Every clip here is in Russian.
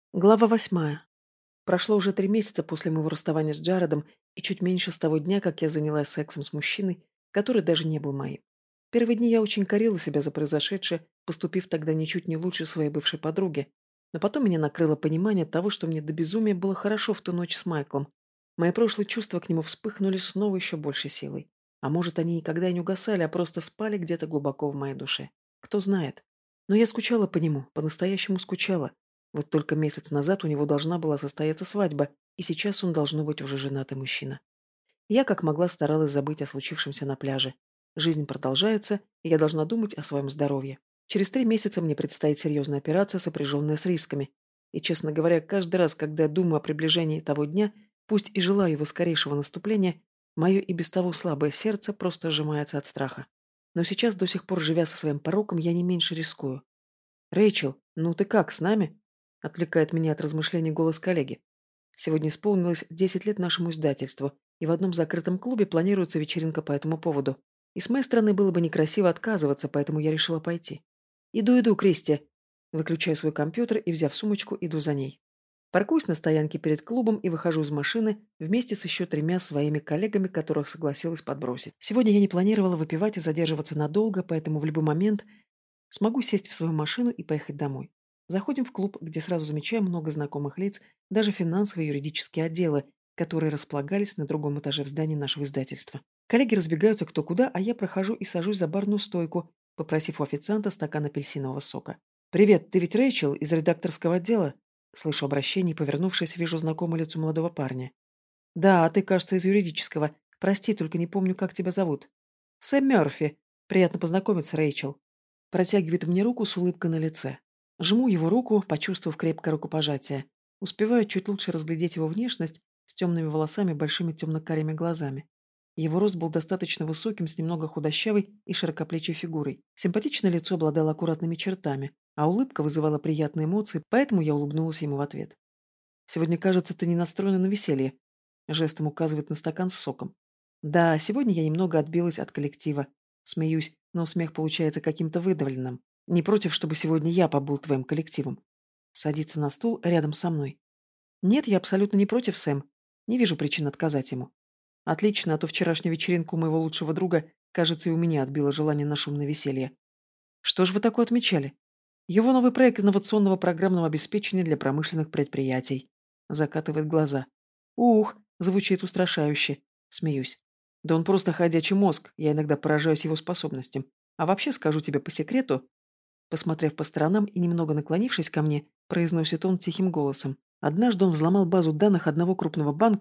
Глава 8. Прошло уже 3 месяца после моего расставания с Джаредом и чуть меньше с того дня, как я занялась сексом с мужчиной, который даже не был моим. Первые дни я очень корила себя за произошедшее, поступив тогда ничуть не лучше своей бывшей подруги. Но потом меня накрыло понимание того, что мне до безумия было хорошо в ту ночь с Майклом. Мои прошлые чувства к нему вспыхнули снова еще большей силой. А может, они никогда и не угасали, а просто спали где-то глубоко в моей душе. Кто знает. Но я скучала по нему, по-настоящему скучала. Вот только месяц назад у него должна была состояться свадьба, и сейчас он должно быть уже женатый мужчина. Я как могла старалась забыть о случившемся на пляже. Жизнь продолжается, и я должна думать о своем здоровье. Через 3 месяца мне предстоит серьезная операция, сопряженная с рисками. И, честно говоря, каждый раз, когда я думаю о приближении того дня, пусть и желаю его скорейшего наступления, мое и без того слабое сердце просто сжимается от страха. Но сейчас, до сих пор живя со своим пороком, я не меньше рискую. «Рэйчел, ну ты как, с нами?» — отвлекает меня от размышлений голос коллеги. Сегодня исполнилось 10 лет нашему издательству, и в одном закрытом клубе планируется вечеринка по этому поводу. И с моей стороны было бы некрасиво отказываться, поэтому я решила пойти. «Иду, Кристи!» Выключаю свой компьютер и, взяв сумочку, иду за ней. Паркуюсь на стоянке перед клубом и выхожу из машины вместе с еще 3 своими коллегами, которых согласилась подбросить. Сегодня я не планировала выпивать и задерживаться надолго, поэтому в любой момент смогу сесть в свою машину и поехать домой. Заходим в клуб, где сразу замечаем много знакомых лиц, даже финансовые и юридические отделы, которые располагались на другом этаже в здании нашего издательства. Коллеги разбегаются кто куда, а я прохожу и сажусь за барную стойку, попросив у официанта стакан апельсинового сока. «Привет, ты ведь Рэйчел из редакторского отдела?» Слышу обращение и, повернувшись, вижу знакомое лицо молодого парня. «Да, а ты, кажется, из юридического. Прости, только не помню, как тебя зовут». «Сэм Мёрфи. Приятно познакомиться, Рэйчел». Протягивает мне руку с улыбкой на лице. Жму его руку, почувствовав крепкое рукопожатие. Успеваю чуть лучше разглядеть его внешность с темными волосами и большими темно-карими глазами. Его рост был достаточно высоким, с немного худощавой и широкоплечей фигурой. Симпатичное лицо обладало аккуратными чертами, а улыбка вызывала приятные эмоции, поэтому я улыбнулась ему в ответ. «Сегодня, кажется, ты не настроена на веселье», — жестом указывает на стакан с соком. «Да, сегодня я немного отбилась от коллектива. Смеюсь, но смех получается каким-то выдавленным. Не против, чтобы сегодня я побыл твоим коллективом?» Садится на стул рядом со мной. «Нет, я абсолютно не против, Сэм. Не вижу причин отказать ему. Отлично, а то вчерашнюю вечеринку моего лучшего друга, кажется, и у меня отбило желание на шумное веселье. Что же вы такое отмечали? Его новый проект инновационного программного обеспечения для промышленных предприятий. Закатывает глаза. Ух, звучит устрашающе. Смеюсь. Да он просто ходячий мозг, я иногда поражаюсь его способностям. А вообще скажу тебе по секрету, посмотрев по сторонам и немного наклонившись ко мне, произносит он тихим голосом. Однажды он взломал базу данных одного крупного банка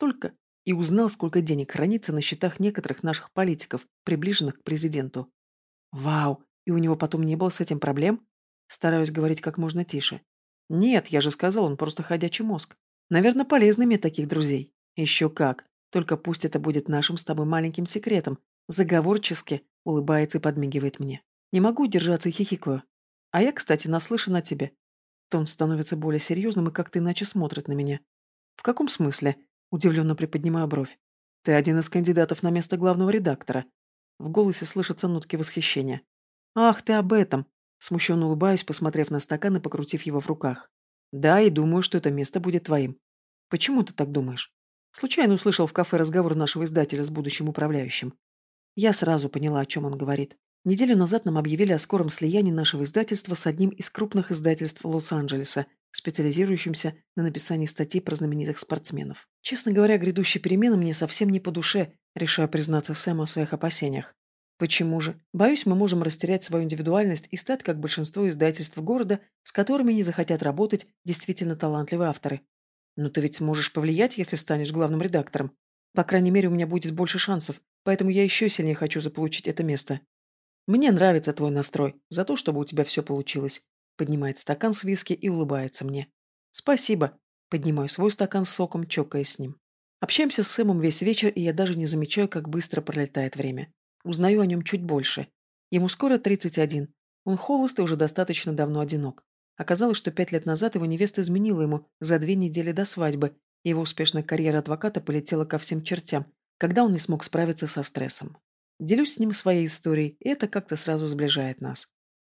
и узнал, сколько денег хранится на счетах некоторых наших политиков, приближенных к президенту. Вау, и у него потом не было с этим проблем? Стараюсь говорить как можно тише. Нет, я же сказал, он просто ходячий мозг. Наверное, полезно иметь таких друзей. Еще как. Только пусть это будет нашим с тобой маленьким секретом. Заговорчески улыбается и подмигивает мне. Не могу удержаться и хихикаю. А я, кстати, наслышан о тебе. Тон становится более серьезным и как-то иначе смотрит на меня. В каком смысле? Удивленно приподнимаю бровь. Ты один из кандидатов на место главного редактора. В голосе слышатся нотки восхищения. «Ах, ты об этом!» Смущенно улыбаюсь, посмотрев на стакан и покрутив его в руках. «Да, и думаю, что это место будет твоим». «Почему ты так думаешь?» Случайно услышал в кафе разговор нашего издателя с будущим управляющим. Я сразу поняла, о чем он говорит. Неделю назад нам объявили о скором слиянии нашего издательства с одним из крупных издательств Лос-Анджелеса, специализирующимся на написании статей про знаменитых спортсменов. Честно говоря, грядущие перемены мне совсем не по душе, решаю признаться Сэму о своих опасениях. Почему же? Боюсь, мы можем растерять свою индивидуальность и стать как большинство издательств города, с которыми не захотят работать действительно талантливые авторы. Но ты ведь сможешь повлиять, если станешь главным редактором. По крайней мере, у меня будет больше шансов, поэтому я еще сильнее хочу заполучить это место. Мне нравится твой настрой, за то, чтобы у тебя все получилось. Поднимает стакан с виски и улыбается мне. Спасибо. Поднимаю свой стакан с соком, чокаясь с ним. Общаемся с Сэмом весь вечер, и я даже не замечаю, как быстро пролетает время. Узнаю о нем чуть больше. Ему скоро 31. Он холост и уже достаточно давно одинок. Оказалось, что 5 лет назад его невеста изменила ему за 2 недели до свадьбы, и его успешная карьера адвоката полетела ко всем чертям, когда он не смог справиться со стрессом. Делюсь с ним своей историей, и это как-то сразу сближает нас.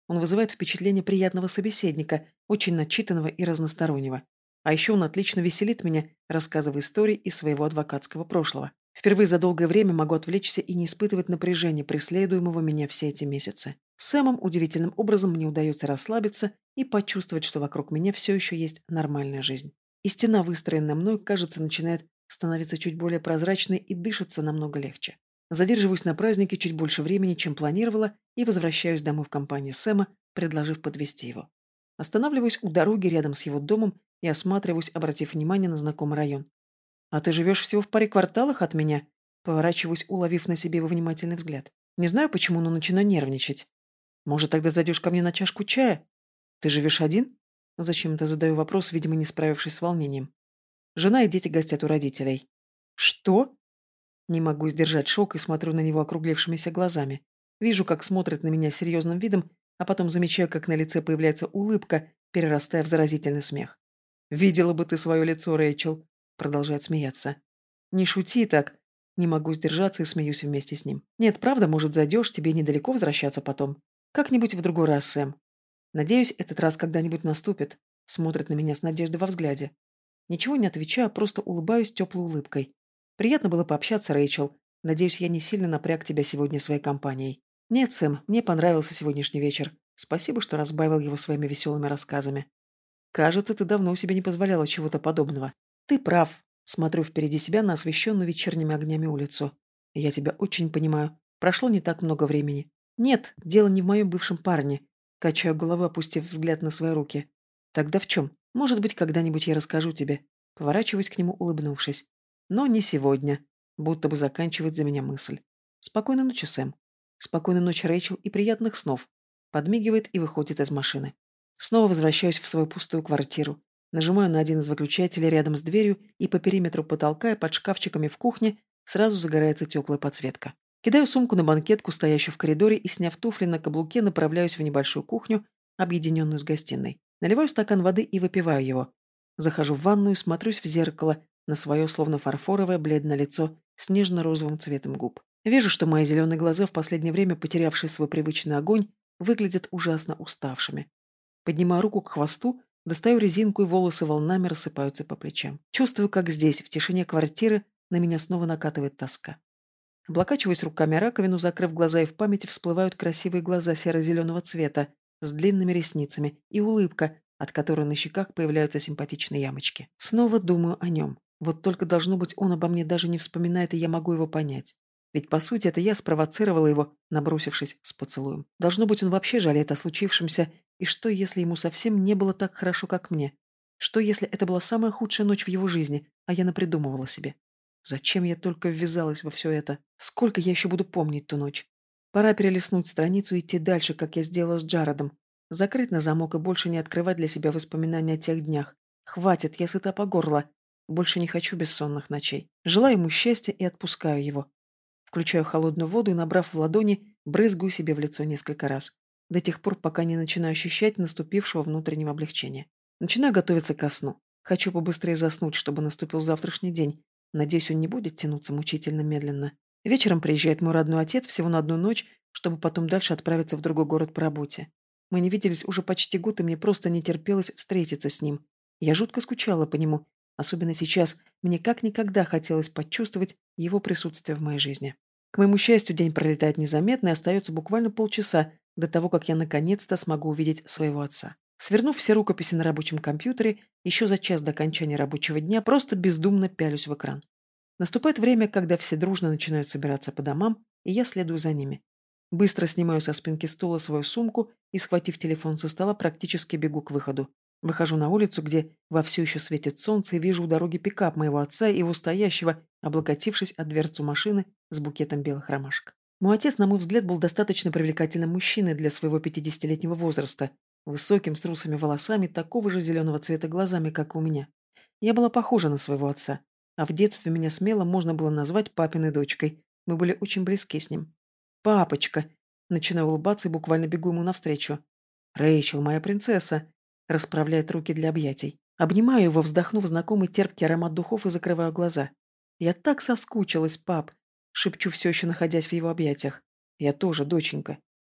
Он вызывает впечатление приятного собеседника, очень начитанного и разностороннего. А еще он отлично веселит меня, рассказывая истории из своего адвокатского прошлого. Впервые за долгое время могу отвлечься и не испытывать напряжения, преследуемого меня все эти месяцы. Самым удивительным образом мне удается расслабиться и почувствовать, что вокруг меня все еще есть нормальная жизнь. И стена, выстроенная мной, кажется, начинает становиться чуть более прозрачной и дышится намного легче. Задерживаюсь на празднике чуть больше времени, чем планировала, и возвращаюсь домой в компании Сэма, предложив подвезти его. Останавливаюсь у дороги рядом с его домом и осматриваюсь, обратив внимание на знакомый район. «А ты живешь всего в паре кварталах от меня?» Поворачиваюсь, уловив на себе его внимательный взгляд. Не знаю почему, но начинаю нервничать. «Может, тогда зайдешь ко мне на чашку чая? Ты живешь один?» Зачем-то задаю вопрос, видимо, не справившись с волнением. Жена и дети гостят у родителей. «Что?» Не могу сдержать шок и смотрю на него округлившимися глазами. Вижу, как смотрит на меня серьезным видом, а потом замечаю, как на лице появляется улыбка, перерастая в заразительный смех. «Видела бы ты свое лицо, Рэйчел!» Продолжает смеяться. «Не шути так!» Не могу сдержаться и смеюсь вместе с ним. «Нет, правда, может, зайдешь, тебе недалеко возвращаться потом. Как-нибудь в другой раз, Сэм. Надеюсь, этот раз когда-нибудь наступит». Смотрит на меня с надеждой во взгляде. Ничего не отвечаю, просто улыбаюсь теплой улыбкой. Приятно было пообщаться, Рэйчел. Надеюсь, я не сильно напряг тебя сегодня своей компанией. Нет, Сэм, мне понравился сегодняшний вечер. Спасибо, что разбавил его своими веселыми рассказами. Кажется, ты давно себе не позволяла чего-то подобного. Ты прав. Смотрю впереди себя на освещенную вечерними огнями улицу. Я тебя очень понимаю. Прошло не так много времени. Нет, дело не в моем бывшем парне. Качаю голову, опустив взгляд на свои руки. Тогда в чем? Может быть, когда-нибудь я расскажу тебе. Поворачиваюсь к нему, улыбнувшись. Но не сегодня. Будто бы заканчивает за меня мысль. Спокойной ночи, Сэм. Спокойной ночи, Рэйчел, и приятных снов. Подмигивает и выходит из машины. Снова возвращаюсь в свою пустую квартиру. Нажимаю на один из выключателей рядом с дверью, и по периметру потолка и под шкафчиками в кухне сразу загорается теплая подсветка. Кидаю сумку на банкетку, стоящую в коридоре, и, сняв туфли на каблуке, направляюсь в небольшую кухню, объединенную с гостиной. Наливаю стакан воды и выпиваю его. Захожу в ванную, смотрюсь в зеркало, на свое словно фарфоровое бледное лицо с нежно-розовым цветом губ. Вижу, что мои зеленые глаза, в последнее время потерявшие свой привычный огонь, выглядят ужасно уставшими. Поднимаю руку к хвосту, достаю резинку, и волосы волнами рассыпаются по плечам. Чувствую, как здесь, в тишине квартиры, на меня снова накатывает тоска. Облокачиваюсь руками о раковину, закрыв глаза, и в памяти всплывают красивые глаза серо-зеленого цвета с длинными ресницами и улыбка, от которой на щеках появляются симпатичные ямочки. Снова думаю о нем. Вот только должно быть, он обо мне даже не вспоминает, и я могу его понять. Ведь, по сути, это я спровоцировала его, набросившись с поцелуем. Должно быть, он вообще жалеет о случившемся, и что, если ему совсем не было так хорошо, как мне? Что, если это была самая худшая ночь в его жизни, а я напридумывала себе? Зачем я только ввязалась во все это? Сколько я еще буду помнить ту ночь? Пора перелистнуть страницу и идти дальше, как я сделала с Джаредом. Закрыть на замок и больше не открывать для себя воспоминания о тех днях. Хватит, я сыта по горло. Больше не хочу бессонных ночей. Желаю ему счастья и отпускаю его. Включаю холодную воду и, набрав в ладони, брызгаю себе в лицо несколько раз. До тех пор, пока не начинаю ощущать наступившего внутреннего облегчения. Начинаю готовиться ко сну. Хочу побыстрее заснуть, чтобы наступил завтрашний день. Надеюсь, он не будет тянуться мучительно медленно. Вечером приезжает мой родной отец всего на одну ночь, чтобы потом дальше отправиться в другой город по работе. Мы не виделись уже почти год, и мне просто не терпелось встретиться с ним. Я жутко скучала по нему. Особенно сейчас мне как никогда хотелось почувствовать его присутствие в моей жизни. К моему счастью, день пролетает незаметно, и остается буквально полчаса до того, как я наконец-то смогу увидеть своего отца. Свернув все рукописи на рабочем компьютере, еще за час до окончания рабочего дня просто бездумно пялюсь в экран. Наступает время, когда все дружно начинают собираться по домам, и я следую за ними. Быстро снимаю со спинки стула свою сумку и, схватив телефон со стола, практически бегу к выходу. Выхожу на улицу, где вовсю еще светит солнце, и вижу у дороги пикап моего отца и его стоящего, облокотившись от дверцу машины с букетом белых ромашек. Мой отец, на мой взгляд, был достаточно привлекательным мужчиной для своего 50-летнего возраста, высоким, с русыми волосами, такого же зеленого цвета глазами, как и у меня. Я была похожа на своего отца, а в детстве меня смело можно было назвать папиной дочкой. Мы были очень близки с ним. «Папочка!» Начинаю улыбаться и буквально бегу ему навстречу. «Рэйчел, моя принцесса!» Расправляет руки для объятий. Обнимаю его, вздохнув знакомый терпкий аромат духов, и закрываю глаза. «Я так соскучилась, пап!» Шепчу, все еще находясь в его объятиях. «Я тоже, доченька!»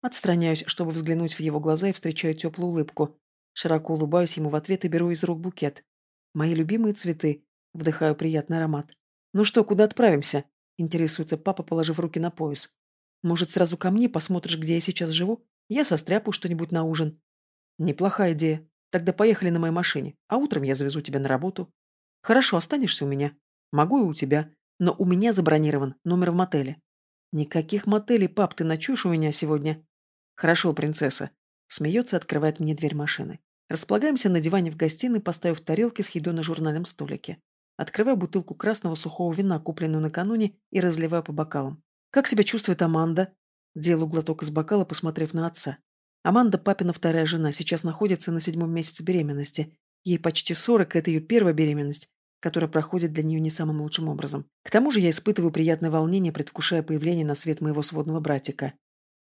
Отстраняюсь, чтобы взглянуть в его глаза и встречаю теплую улыбку. Широко улыбаюсь ему в ответ и беру из рук букет. Мои любимые цветы. Вдыхаю приятный аромат. «Ну что, куда отправимся?» Интересуется папа, положив руки на пояс. «Может, сразу ко мне посмотришь, где я сейчас живу? Я состряпаю что-нибудь на ужин». «Неплохая идея. Тогда поехали на моей машине, а утром я завезу тебя на работу». «Хорошо, останешься у меня?» «Могу и у тебя. Но у меня забронирован номер в мотеле». «Никаких мотелей, пап, ты ночуешь у меня сегодня?» «Хорошо, принцесса». Смеется и открывает мне дверь машины. Располагаемся на диване в гостиной, поставив тарелки с едой на журнальном столике. Открываю бутылку красного сухого вина, купленную накануне, и разливаю по бокалам. «Как себя чувствует Аманда?» Делаю глоток из бокала, посмотрев на отца. Аманда, папина вторая жена, сейчас находится на 7-м месяце беременности. Ей почти 40, это ее первая беременность, которая проходит для нее не самым лучшим образом. К тому же я испытываю приятное волнение, предвкушая появление на свет моего сводного братика.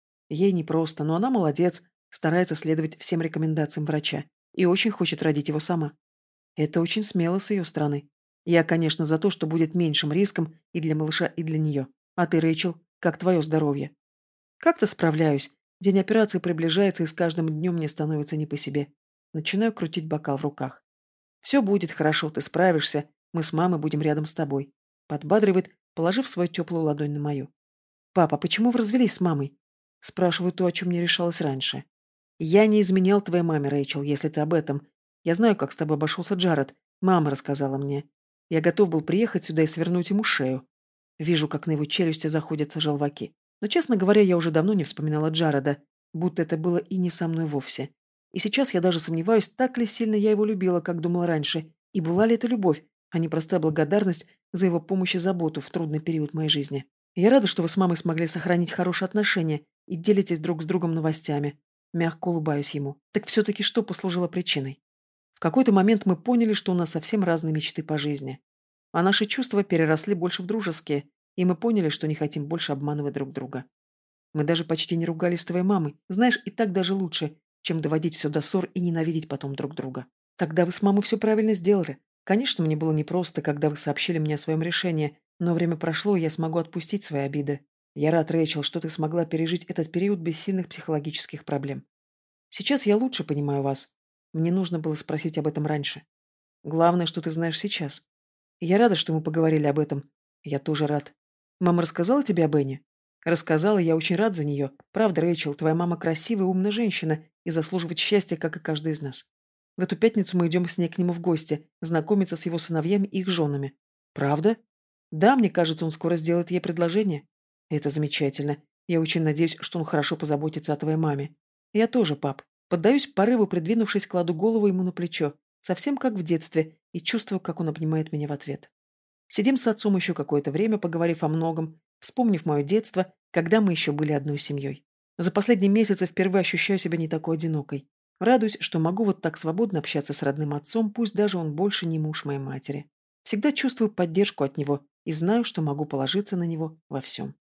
Ей непросто, но она молодец, старается следовать всем рекомендациям врача и очень хочет родить его сама. Это очень смело с ее стороны. Я, конечно, за то, что будет меньшим риском и для малыша, и для нее. А ты, Рэйчел, как твое здоровье? Как-то справляюсь. День операции приближается, и с каждым днем мне становится не по себе. Начинаю крутить бокал в руках. Все будет хорошо, ты справишься. Мы с мамой будем рядом с тобой. Подбадривает, положив свою теплую ладонь на мою. «Папа, почему вы развелись с мамой?» Спрашиваю то, о чем не решалась раньше. «Я не изменял твоей маме, Рэйчел, если ты об этом. Я знаю, как с тобой обошелся Джаред. Мама рассказала мне. Я готов был приехать сюда и свернуть ему шею. Вижу, как на его челюсти заходятся желваки. Но, честно говоря, я уже давно не вспоминала Джареда, будто это было и не со мной вовсе. И сейчас я даже сомневаюсь, так ли сильно я его любила, как думала раньше, и была ли это любовь, а не простая благодарность за его помощь и заботу в трудный период моей жизни. Я рада, что вы с мамой смогли сохранить хорошие отношения и делитесь друг с другом новостями. Мягко улыбаюсь ему. Так все-таки что послужило причиной? В какой-то момент мы поняли, что у нас совсем разные мечты по жизни. А наши чувства переросли больше в дружеские, и мы поняли, что не хотим больше обманывать друг друга. Мы даже почти не ругались с твоей мамой. Знаешь, и так даже лучше, чем доводить все до ссор и ненавидеть потом друг друга. Тогда вы с мамой все правильно сделали. Конечно, мне было непросто, когда вы сообщили мне о своем решении, но время прошло, и я смогу отпустить свои обиды. Я рад, Рэйчел, что ты смогла пережить этот период без сильных психологических проблем. Сейчас я лучше понимаю вас. Мне нужно было спросить об этом раньше. Главное, что ты знаешь сейчас. Я рада, что мы поговорили об этом. Я тоже рад. Мама рассказала тебе об Энне? Рассказала, я очень рад за нее. Правда, Рэйчел, твоя мама красивая и умная женщина и заслуживает счастья, как и каждый из нас. В эту пятницу мы идем с ней к нему в гости, знакомиться с его сыновьями и их женами. Правда? Да, мне кажется, он скоро сделает ей предложение. Это замечательно. Я очень надеюсь, что он хорошо позаботится о твоей маме. Я тоже, пап. Поддаюсь порыву, придвинувшись, кладу голову ему на плечо, совсем как в детстве, и чувствую, как он обнимает меня в ответ. Сидим с отцом еще какое-то время, поговорив о многом, вспомнив мое детство, когда мы еще были одной семьей. За последние месяцы впервые ощущаю себя не такой одинокой. Радуюсь, что могу вот так свободно общаться с родным отцом, пусть даже он больше не муж моей матери. Всегда чувствую поддержку от него и знаю, что могу положиться на него во всем.